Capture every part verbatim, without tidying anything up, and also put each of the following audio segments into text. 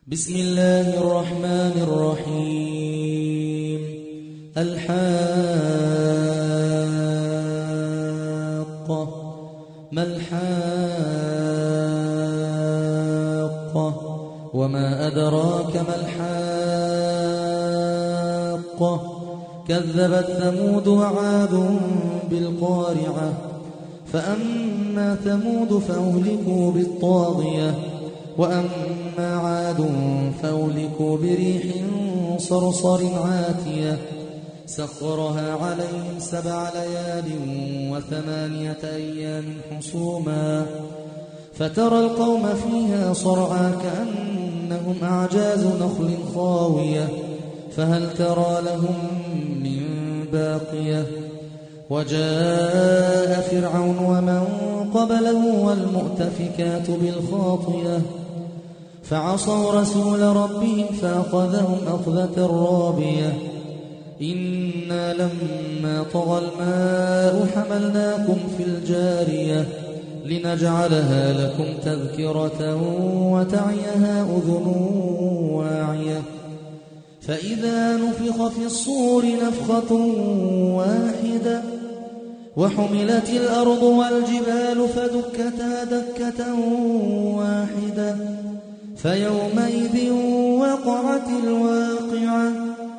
بسم الله الرحمن الرحيم. الحاقة. ما الحاقة وما أدراك ما الحاقة. كذبت ثمود وعاد بالقارعة. فأما ثمود فأهلكوا بالطاغية وأما عاد فأهلكوا بريح صرصر عاتية سخرها عليهم سبع ليال وثمانية أيام حسوما فترى القوم فيها صرعى كأنهم أعجاز نخل خاوية فهل ترى لهم من باقية. وجاء فرعون ومن قبله والمؤتفكات بالخاطية فعصوا رسول ربهم فأخذهم أخذة رابية. إنا لما طغى الماء حملناكم في الجارية لنجعلها لكم تذكرة وتعيها أذن واعية. فإذا نفخ في الصور نفخة واحدة وحملت الأرض والجبال فدكتا دكة واحدة فيومئذ وقعت الواقعة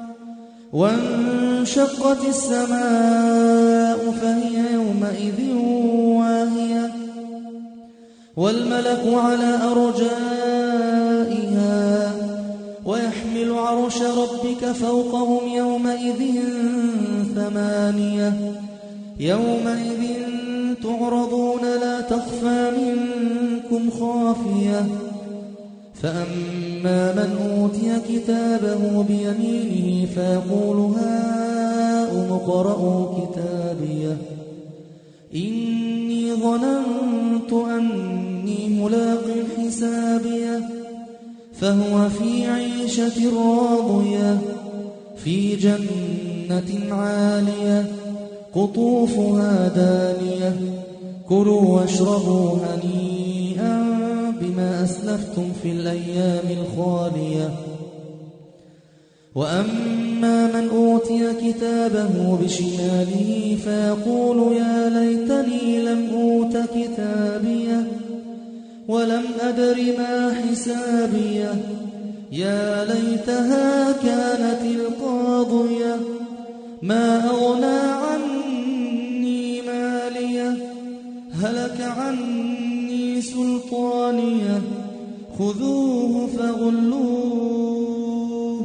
وانشقت السماء فهي يومئذ واهية والملك على أرجائها ويحمل عرش ربك فوقهم يومئذ ثمانية. يومئذ تعرضون لا تخفى منكم خافية. فأما من أوتي كتابه بيمينه فيقول هاؤم اقرءوا كتابيه إني ظننت أني ملاق حسابيه فهو في عيشة راضية في جنة عالية قطوفها دانية كلوا واشربوا هنيئا بما أسلفتم في الأيام الخالية. وأما من أوتي كتابه بشماله فيقول يا ليتني لم أوت كتابيه ولم أدر ما حسابيه يا ليتها كانت القاضية ما أغنى عني ماليه هلك عني سلطانيه خذوه فغلوه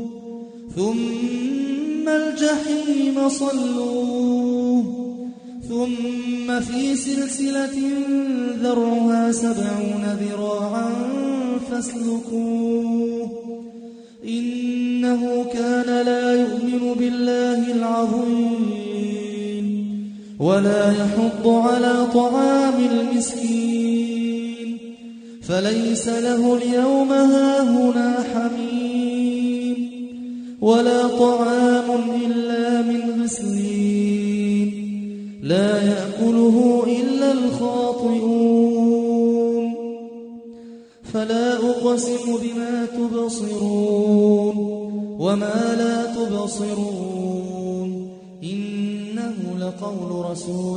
ثم الجحيم صلوه ثم في سلسلة ذرعها سبعون ذراعا فاسلكوه إنه كان لا يؤمن بالله العظيم ولا يحض على طعام المسكين فليس له اليوم هاهنا حميم ولا طعام إلا من غسلين لا يأكله إلا الخاطئون. فلا أقسم بما تبصرون وما لا تبصرون إنه لقول رسول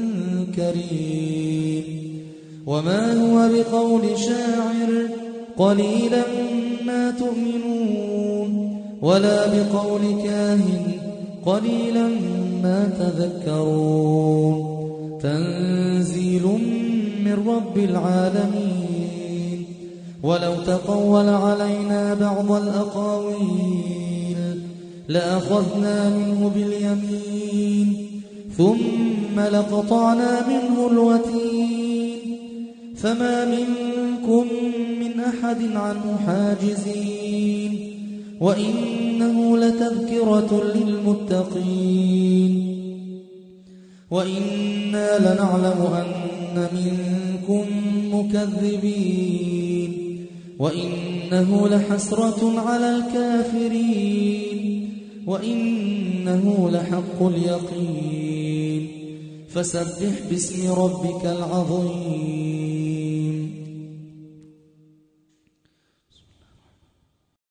كريم وما هو بقول شاعر قليلا ما تؤمنون ولا بقول كاهن قليلا ما تذكرون. تنزيل من رب العالمين. ولو تقول علينا بعض الأقاويل لأخذنا منه باليمين ثم لقطعنا منه الوتين فما منكم من أحد عنه حاجزين وإنه لتذكرة للمتقين وإنا لنعلم أن منكم مكذبين وإنه لحسرة على الكافرين وإنه لحق اليقين. فسبح باسم ربك العظيم.